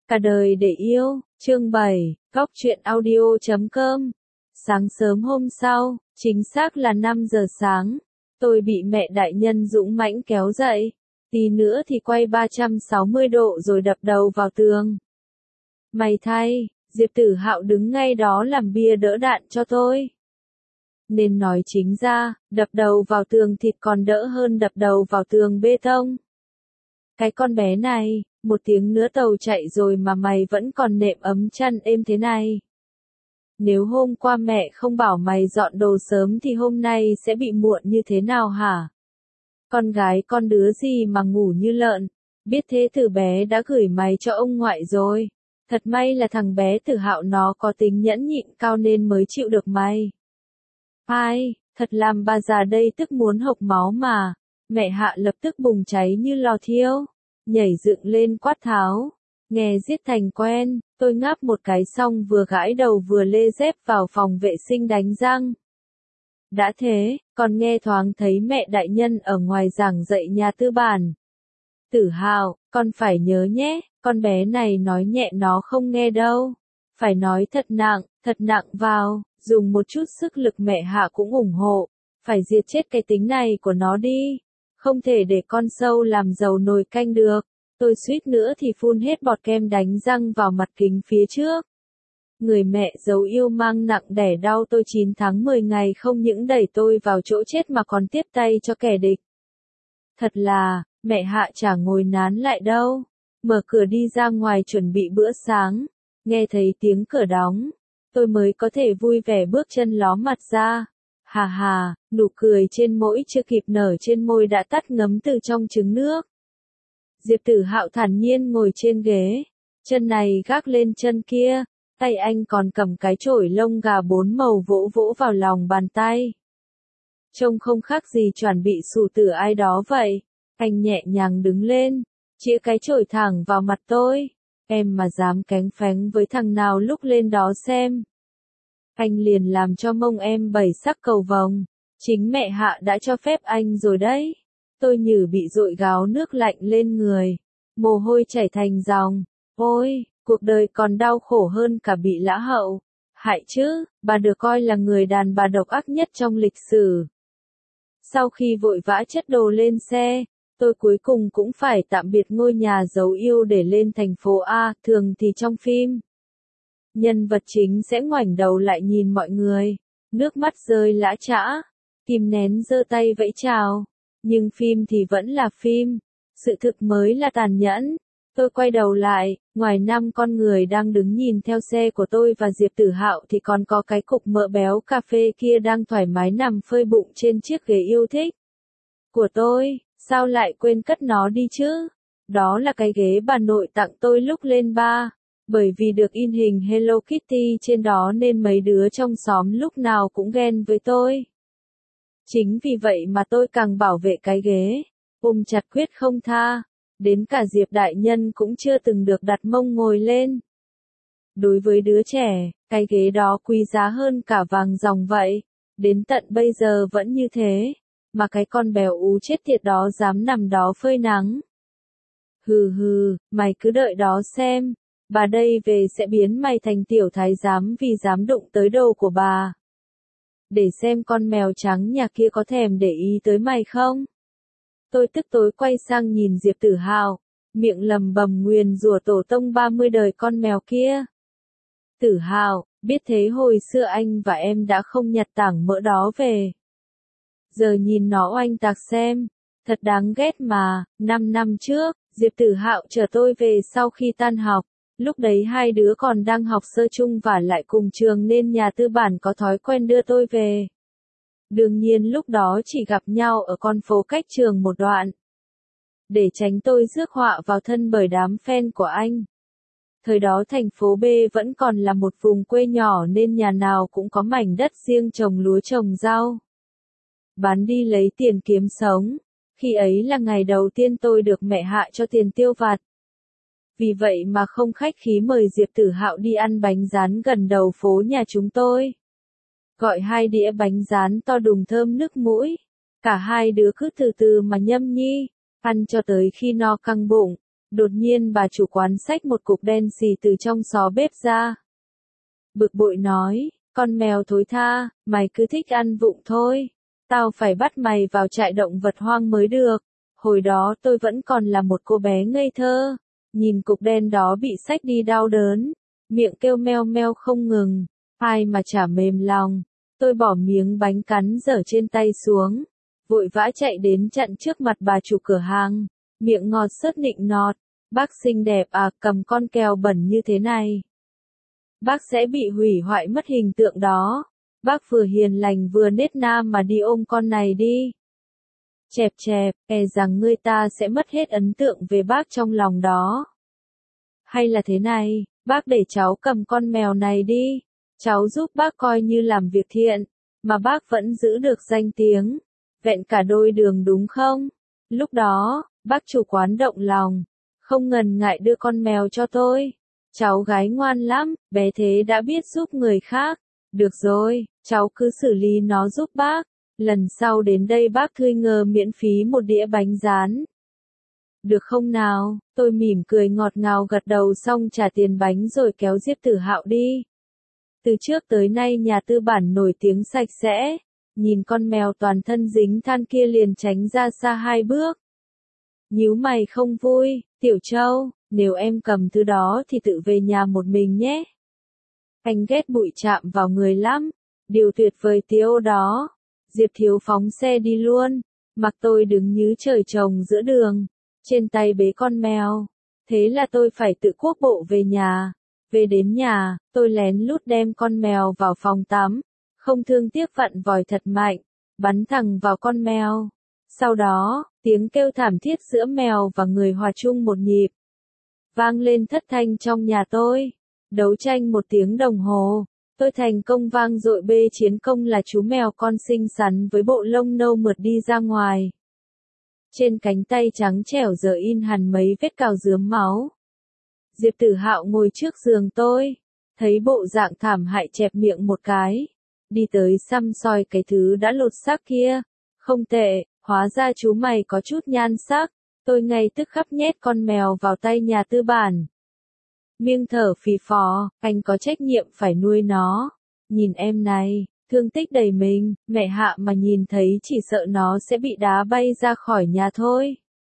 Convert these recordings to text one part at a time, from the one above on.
Cả đời để yêu, chương 7, Góc truyện audio.com. Sáng sớm hôm sau, chính xác là 5 giờ sáng, tôi bị mẹ đại nhân dũng mãnh kéo dậy. Tí nữa thì quay 360 độ rồi đập đầu vào tường. May thay, Diệp Tử Hạo đứng ngay đó làm bia đỡ đạn cho tôi. Nên nói chính ra, đập đầu vào tường thịt còn đỡ hơn đập đầu vào tường bê tông. Cái con bé này, một tiếng nữa tàu chạy rồi mà mày vẫn còn nệm ấm chăn êm thế này. Nếu hôm qua mẹ không bảo mày dọn đồ sớm thì hôm nay sẽ bị muộn như thế nào hả? Con gái con đứa gì mà ngủ như lợn, biết thế từ bé đã gửi mày cho ông ngoại rồi. Thật may là thằng bé Tử Hạo nó có tính nhẫn nhịn cao nên mới chịu được mày. Ai, thật làm bà già đây tức muốn hộc máu mà. Mẹ Hạ lập tức bùng cháy như lò thiêu, nhảy dựng lên quát tháo. Nghe giết thành quen, tôi ngáp một cái xong vừa gãi đầu vừa lê dép vào phòng vệ sinh đánh răng. Đã thế, còn nghe thoáng thấy mẹ đại nhân ở ngoài giảng dạy nhà tư bản. Tử Hạo, con phải nhớ nhé, con bé này nói nhẹ nó không nghe đâu. Phải nói thật nặng vào, dùng một chút sức lực mẹ Hạ cũng ủng hộ. Phải diệt chết cái tính này của nó đi. Không thể để con sâu làm dầu nồi canh được. Tôi suýt nữa thì phun hết bọt kem đánh răng vào mặt kính phía trước. Người mẹ dấu yêu mang nặng đẻ đau tôi 9 tháng 10 ngày không những đẩy tôi vào chỗ chết mà còn tiếp tay cho kẻ địch. Thật là, mẹ Hạ chả ngồi nán lại đâu. Mở cửa đi ra ngoài chuẩn bị bữa sáng. Nghe thấy tiếng cửa đóng. Tôi mới có thể vui vẻ bước chân ló mặt ra. Hà hà, nụ cười trên mỗi chưa kịp nở trên môi đã tắt ngấm từ trong trứng nước. Diệp Tử Hạo thản nhiên ngồi trên ghế, chân này gác lên chân kia, tay anh còn cầm cái chổi lông gà 4 màu vỗ vỗ vào lòng bàn tay. Trông không khác gì chuẩn bị xù tử ai đó vậy. Anh nhẹ nhàng đứng lên, chĩa cái chổi thẳng vào mặt tôi. Em mà dám cánh phánh với thằng nào lúc lên đó xem. Anh liền làm cho mông em 7 sắc cầu vồng. Chính mẹ Hạ đã cho phép anh rồi đấy. Tôi như bị dội gáo nước lạnh lên người. Mồ hôi chảy thành dòng. Ôi, cuộc đời còn đau khổ hơn cả bị lã hậu. Hại chứ, bà được coi là người đàn bà độc ác nhất trong lịch sử. Sau khi vội vã chất đồ lên xe, tôi cuối cùng cũng phải tạm biệt ngôi nhà dấu yêu để lên thành phố A. Thường thì trong phim, nhân vật chính sẽ ngoảnh đầu lại nhìn mọi người, nước mắt rơi lã chã, kìm nén giơ tay vẫy chào. Nhưng phim thì vẫn là phim, sự thực mới là tàn nhẫn. Tôi quay đầu lại, ngoài 5 con người đang đứng nhìn theo xe của tôi và Diệp Tử Hạo thì còn có cái cục mỡ béo cà phê kia đang thoải mái nằm phơi bụng trên chiếc ghế yêu thích của tôi. Sao lại quên cất nó đi chứ? Đó là cái ghế bà nội tặng tôi lúc lên ba. Bởi vì được in hình Hello Kitty trên đó nên mấy đứa trong xóm lúc nào cũng ghen với tôi. Chính vì vậy mà tôi càng bảo vệ cái ghế, ôm chặt quyết không tha. Đến cả Diệp đại nhân cũng chưa từng được đặt mông ngồi lên. Đối với đứa trẻ, cái ghế đó quý giá hơn cả vàng ròng vậy. Đến tận bây giờ vẫn như thế. Mà cái con bèo ú chết tiệt đó dám nằm đó phơi nắng. Hừ hừ, mày cứ đợi đó xem. Bà đây về sẽ biến mày thành tiểu thái giám vì dám đụng tới đồ của bà. Để xem con mèo trắng nhà kia có thèm để ý tới mày không? Tôi tức tối quay sang nhìn Diệp Tử Hạo, miệng lầm bầm nguyền rủa tổ tông 30 đời con mèo kia. Tử Hạo, biết thế hồi xưa anh và em đã không nhặt tảng mỡ đó về. Giờ nhìn nó oanh tạc xem, thật đáng ghét mà. 5 năm trước, Diệp Tử Hạo chở tôi về sau khi tan học. Lúc đấy hai đứa còn đang học sơ chung và lại cùng trường nên nhà tư bản có thói quen đưa tôi về. Đương nhiên lúc đó chỉ gặp nhau ở con phố cách trường một đoạn. Để tránh tôi rước họa vào thân bởi đám fan của anh. Thời đó thành phố B vẫn còn là một vùng quê nhỏ nên nhà nào cũng có mảnh đất riêng trồng lúa trồng rau. Bán đi lấy tiền kiếm sống. Khi ấy là ngày đầu tiên tôi được mẹ Hạ cho tiền tiêu vặt. Vì vậy mà không khách khí mời Diệp Tử Hạo đi ăn bánh rán gần đầu phố nhà chúng tôi. Gọi 2 đĩa bánh rán to đùng thơm nước mũi. Cả hai đứa cứ từ từ mà nhâm nhi, ăn cho tới khi no căng bụng. Đột nhiên bà chủ quán xách một cục đen xì từ trong xó bếp ra. Bực bội nói, con mèo thối tha, mày cứ thích ăn vụng thôi. Tao phải bắt mày vào trại động vật hoang mới được. Hồi đó tôi vẫn còn là một cô bé ngây thơ. Nhìn cục đen đó bị xách đi đau đớn. Miệng kêu meo meo không ngừng. Ai mà chả mềm lòng. Tôi bỏ miếng bánh cắn dở trên tay xuống. Vội vã chạy đến chặn trước mặt bà chủ cửa hàng. Miệng ngọt sớt nịnh nọt. Bác xinh đẹp à, cầm con kèo bẩn như thế này. Bác sẽ bị hủy hoại mất hình tượng đó. Bác vừa hiền lành vừa nết na mà đi ôm con này đi. Chẹp chẹp, e rằng người ta sẽ mất hết ấn tượng về bác trong lòng đó. Hay là thế này, bác để cháu cầm con mèo này đi. Cháu giúp bác coi như làm việc thiện, mà bác vẫn giữ được danh tiếng. Vẹn cả đôi đường đúng không? Lúc đó, bác chủ quán động lòng, không ngần ngại đưa con mèo cho tôi. Cháu gái ngoan lắm, bé thế đã biết giúp người khác. Được rồi, cháu cứ xử lý nó giúp bác. Lần sau đến đây bác thuê ngờ miễn phí một đĩa bánh rán. Được không nào? Tôi mỉm cười ngọt ngào gật đầu xong trả tiền bánh rồi kéo Diệp Tử Hạo đi. Từ trước tới nay nhà tư bản nổi tiếng sạch sẽ. Nhìn con mèo toàn thân dính than kia liền tránh ra xa 2 bước. Nhíu mày không vui, Tiểu Châu, nếu em cầm thứ đó thì tự về nhà một mình nhé. Anh ghét bụi chạm vào người lắm. Điều tuyệt vời tiêu đó. Diệp Thiếu phóng xe đi luôn. Mặc tôi đứng như trời trồng giữa đường. Trên tay bế con mèo. Thế là tôi phải tự cuốc bộ về nhà. Về đến nhà, tôi lén lút đem con mèo vào phòng tắm. Không thương tiếc vặn vòi thật mạnh. Bắn thẳng vào con mèo. Sau đó, tiếng kêu thảm thiết giữa mèo và người hòa chung một nhịp. Vang lên thất thanh trong nhà tôi. Đấu tranh 1 tiếng đồng hồ. Tôi thành công vang dội bê chiến công là chú mèo con xinh xắn với bộ lông nâu mượt đi ra ngoài. Trên cánh tay trắng trẻo giờ in hẳn mấy vết cào rướm máu. Diệp Tử Hạo ngồi trước giường tôi. Thấy bộ dạng thảm hại chẹp miệng một cái. Đi tới xăm soi cái thứ đã lột xác kia. Không tệ, hóa ra chú mày có chút nhan sắc. Tôi ngay tức khắc nhét con mèo vào tay nhà tư bản. Miêng thở phì phò, anh có trách nhiệm phải nuôi nó. Nhìn em này, thương tích đầy mình, mẹ Hạ mà nhìn thấy chỉ sợ nó sẽ bị đá bay ra khỏi nhà thôi.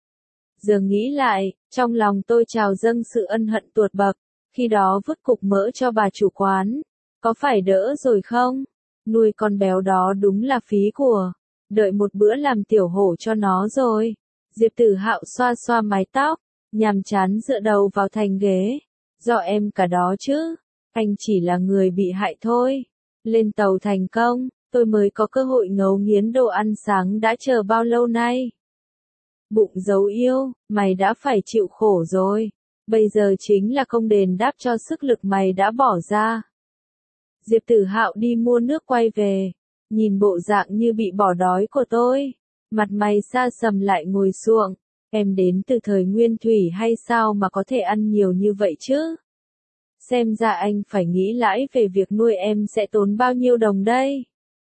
Giờ nghĩ lại, trong lòng tôi trào dâng sự ân hận tuột bậc, khi đó vứt cục mỡ cho bà chủ quán. Có phải đỡ rồi không? Nuôi con béo đó đúng là phí của. Đợi một bữa làm tiểu hổ cho nó rồi. Diệp Tử Hạo xoa xoa mái tóc, nhàm chán dựa đầu vào thành ghế. Do em cả đó chứ, anh chỉ là người bị hại thôi. Lên tàu thành công, tôi mới có cơ hội ngấu nghiến đồ ăn sáng đã chờ bao lâu nay. Bụng dấu yêu, mày đã phải chịu khổ rồi. Bây giờ chính là công đền đáp cho sức lực mày đã bỏ ra. Diệp Tử Hạo đi mua nước quay về. Nhìn bộ dạng như bị bỏ đói của tôi. Mặt mày xa sầm lại ngồi xuộng. Em đến từ thời nguyên thủy hay sao mà có thể ăn nhiều như vậy chứ? Xem ra anh phải nghĩ lãi về việc nuôi em sẽ tốn bao nhiêu đồng đây.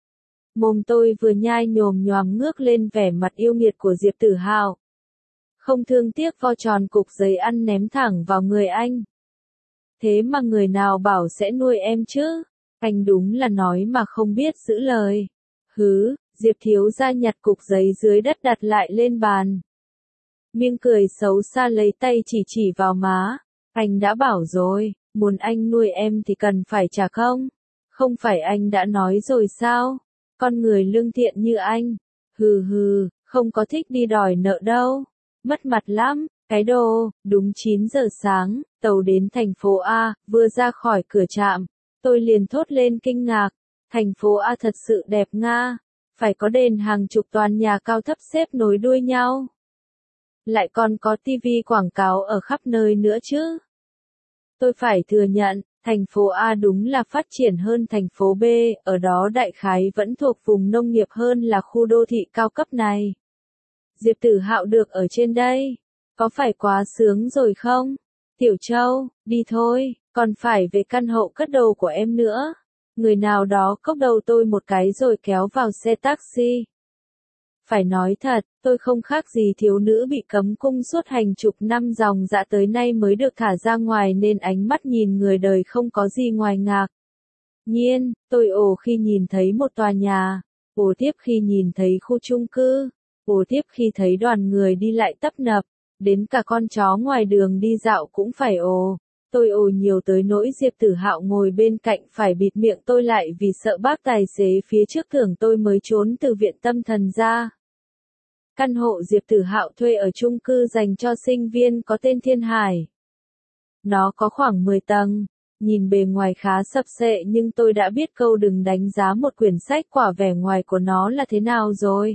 Mồm tôi vừa nhai nhồm nhoàm ngước lên vẻ mặt yêu nghiệt của Diệp Tử Hạo. Không thương tiếc vo tròn cục giấy ăn ném thẳng vào người anh. Thế mà người nào bảo sẽ nuôi em chứ? Anh đúng là nói mà không biết giữ lời. Hứ, Diệp thiếu gia nhặt cục giấy dưới đất đặt lại lên bàn. Miêng cười xấu xa lấy tay chỉ vào má. Anh đã bảo rồi, muốn anh nuôi em thì cần phải trả không? Không phải anh đã nói rồi sao? Con người lương thiện như anh. Hừ hừ, không có thích đi đòi nợ đâu. Mất mặt lắm, cái đồ. Đúng 9 giờ sáng, tàu đến thành phố A, vừa ra khỏi cửa trạm. Tôi liền thốt lên kinh ngạc. Thành phố A thật sự đẹp nga. Phải có đền hàng chục toàn nhà cao thấp xếp nối đuôi nhau. Lại còn có tivi quảng cáo ở khắp nơi nữa chứ. Tôi phải thừa nhận, thành phố A đúng là phát triển hơn thành phố B, ở đó đại khái vẫn thuộc vùng nông nghiệp hơn là khu đô thị cao cấp này. Diệp Tử Hạo được ở trên đây, có phải quá sướng rồi không? Tiểu Châu, đi thôi, còn phải về căn hộ cất đồ của em nữa. Người nào đó cốc đầu tôi một cái rồi kéo vào xe taxi. Phải nói thật, tôi không khác gì thiếu nữ bị cấm cung suốt hàng chục năm dòng dã tới nay mới được thả ra ngoài nên ánh mắt nhìn người đời không có gì ngoài ngạc nhiên. Tôi ồ khi nhìn thấy một tòa nhà, ồ tiếp khi nhìn thấy khu chung cư, ồ tiếp khi thấy đoàn người đi lại tấp nập, đến cả con chó ngoài đường đi dạo cũng phải ồ. Tôi ồ nhiều tới nỗi Diệp Tử Hạo ngồi bên cạnh phải bịt miệng tôi lại vì sợ bác tài xế phía trước tưởng tôi mới trốn từ viện tâm thần ra. Căn hộ Diệp Tử Hạo thuê ở chung cư dành cho sinh viên có tên Thiên Hải. Nó có khoảng 10 tầng, nhìn bề ngoài khá sập xệ nhưng tôi đã biết câu đừng đánh giá một quyển sách qua vẻ ngoài của nó là thế nào rồi.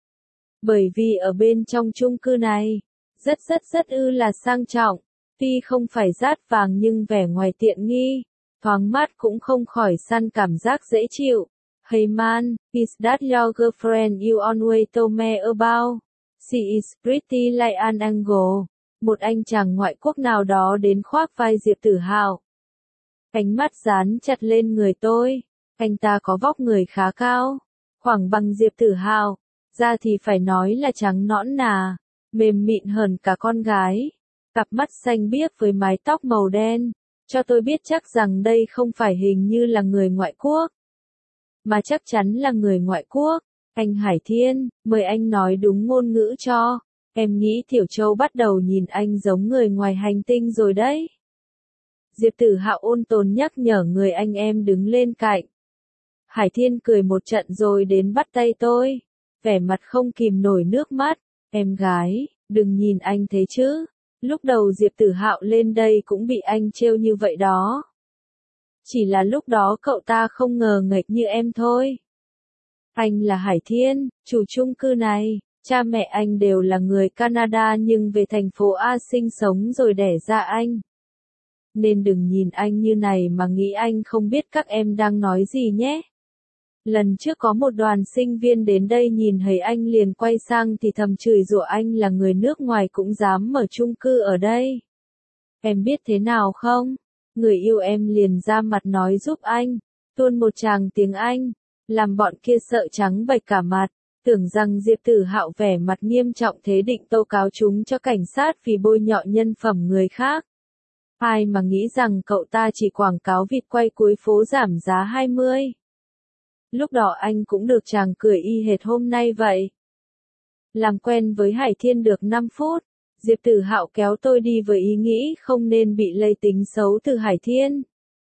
Bởi vì ở bên trong chung cư này, rất là sang trọng, tuy không phải dát vàng nhưng vẻ ngoài tiện nghi, thoáng mát cũng không khỏi săn cảm giác dễ chịu. Hey man, is that your girlfriend you always told me about? She is pretty like an angel. Một anh chàng ngoại quốc nào đó đến khoác vai Diệp Tử Hạo. Ánh mắt dán chặt lên người tôi. Anh ta có vóc người khá cao, khoảng bằng Diệp Tử Hạo, da thì phải nói là trắng nõn nà, mềm mịn hơn cả con gái. Cặp mắt xanh biếc với mái tóc màu đen, cho tôi biết chắc rằng đây không phải hình như là người ngoại quốc, mà chắc chắn là người ngoại quốc. Anh Hải Thiên, mời anh nói đúng ngôn ngữ cho. Em nghĩ Tiểu Châu bắt đầu nhìn anh giống người ngoài hành tinh rồi đấy. Diệp Tử Hạo ôn tồn nhắc nhở người anh em đứng lên cạnh. Hải Thiên cười một trận rồi đến bắt tay tôi, vẻ mặt không kìm nổi nước mắt. Em gái, đừng nhìn anh thế chứ. Lúc đầu Diệp Tử Hạo lên đây cũng bị anh trêu như vậy đó. Chỉ là lúc đó cậu ta không ngờ nghệch như em thôi. Anh là Hải Thiên, chủ chung cư này, cha mẹ anh đều là người Canada nhưng về thành phố A sinh sống rồi đẻ ra anh. Nên đừng nhìn anh như này mà nghĩ anh không biết các em đang nói gì nhé. Lần trước có một đoàn sinh viên đến đây nhìn thấy anh liền quay sang thì thầm chửi rủa anh là người nước ngoài cũng dám mở chung cư ở đây. Em biết thế nào không? Người yêu em liền ra mặt nói giúp anh, tuôn một tràng tiếng Anh, làm bọn kia sợ trắng bệch cả mặt, tưởng rằng Diệp Tử Hạo vẻ mặt nghiêm trọng thế định tố cáo chúng cho cảnh sát vì bôi nhọ nhân phẩm người khác. Ai mà nghĩ rằng cậu ta chỉ quảng cáo vịt quay cuối phố giảm giá 20. Lúc đó anh cũng được chàng cười y hệt hôm nay vậy. Làm quen với Hải Thiên được 5 phút, Diệp Tử Hạo kéo tôi đi với ý nghĩ không nên bị lây tính xấu từ Hải Thiên.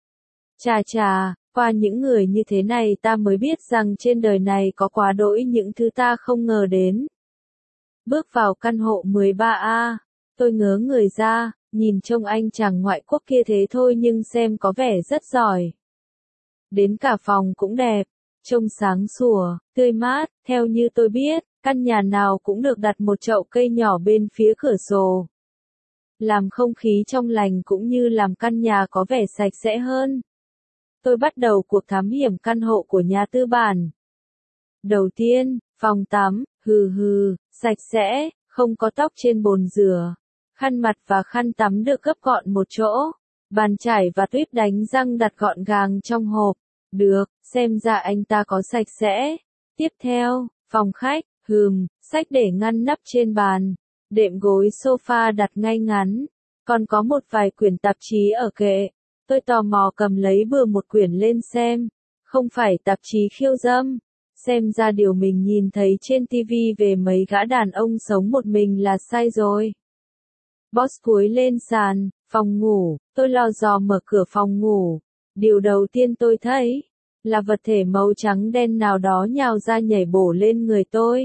Chà, qua những người như thế này ta mới biết rằng trên đời này có quá đỗi những thứ ta không ngờ đến. Bước vào căn hộ 13A, tôi ngớ người ra, nhìn trông anh chàng ngoại quốc kia thế thôi nhưng xem có vẻ rất giỏi. Đến cả phòng cũng đẹp, trông sáng sủa, tươi mát, theo như tôi biết, căn nhà nào cũng được đặt một chậu cây nhỏ bên phía cửa sổ. Làm không khí trong lành cũng như làm căn nhà có vẻ sạch sẽ hơn. Tôi bắt đầu cuộc thám hiểm căn hộ của nhà tư bản. Đầu tiên, phòng tắm, sạch sẽ, không có tóc trên bồn rửa. Khăn mặt và khăn tắm được gấp gọn một chỗ. Bàn chải và tuyếp đánh răng đặt gọn gàng trong hộp. Được, xem ra anh ta có sạch sẽ. Tiếp theo, phòng khách, sách để ngăn nắp trên bàn. Đệm gối sofa đặt ngay ngắn. Còn có một vài quyển tạp chí ở kệ. Tôi tò mò cầm lấy bừa một quyển lên xem. Không phải tạp chí khiêu dâm. Xem ra điều mình nhìn thấy trên TV về mấy gã đàn ông sống một mình là sai rồi. Boss cúi lên sàn, phòng ngủ, tôi lò dò mở cửa phòng ngủ. Điều đầu tiên tôi thấy là vật thể màu trắng đen nào đó nhào ra nhảy bổ lên người tôi.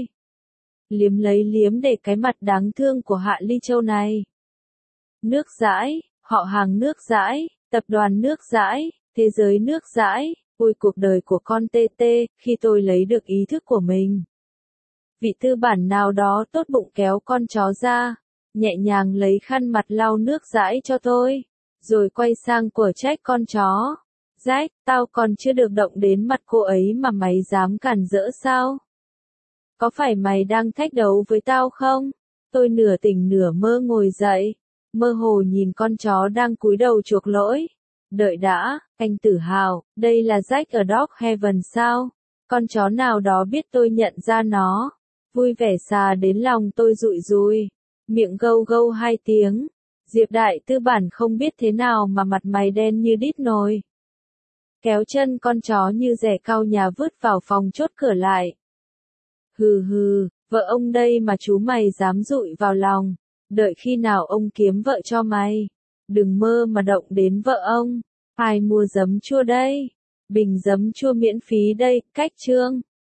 Liếm để cái mặt đáng thương của Hạ Ly Châu này. Nước dãi, họ hàng nước dãi, tập đoàn nước dãi, thế giới nước dãi, ôi cuộc đời của con TT, khi tôi lấy được ý thức của mình. Vị tư bản nào đó tốt bụng kéo con chó ra, nhẹ nhàng lấy khăn mặt lau nước dãi cho tôi, rồi quay sang của trách con chó. Jack, tao còn chưa được động đến mặt cô ấy mà mày dám cản rỡ sao? Có phải mày đang thách đấu với tao không? Tôi nửa tỉnh nửa mơ ngồi dậy, mơ hồ nhìn con chó đang cúi đầu chuộc lỗi. Đợi đã, anh Tử Hạo, đây là Jack ở Dog Heaven sao? Con chó nào đó biết tôi nhận ra nó. Vui vẻ xà đến lòng tôi rụi rùi. Miệng gâu gâu 2 tiếng. Diệp đại tư bản không biết thế nào mà mặt mày đen như đít nồi. Kéo chân con chó như rẻ cau nhà vứt vào phòng chốt cửa lại. Hừ hừ, vợ ông đây mà chú mày dám dụi vào lòng. Đợi khi nào ông kiếm vợ cho mày. Đừng mơ mà động đến vợ ông. Ai mua giấm chua đây? Bình giấm chua miễn phí đây, cách chương.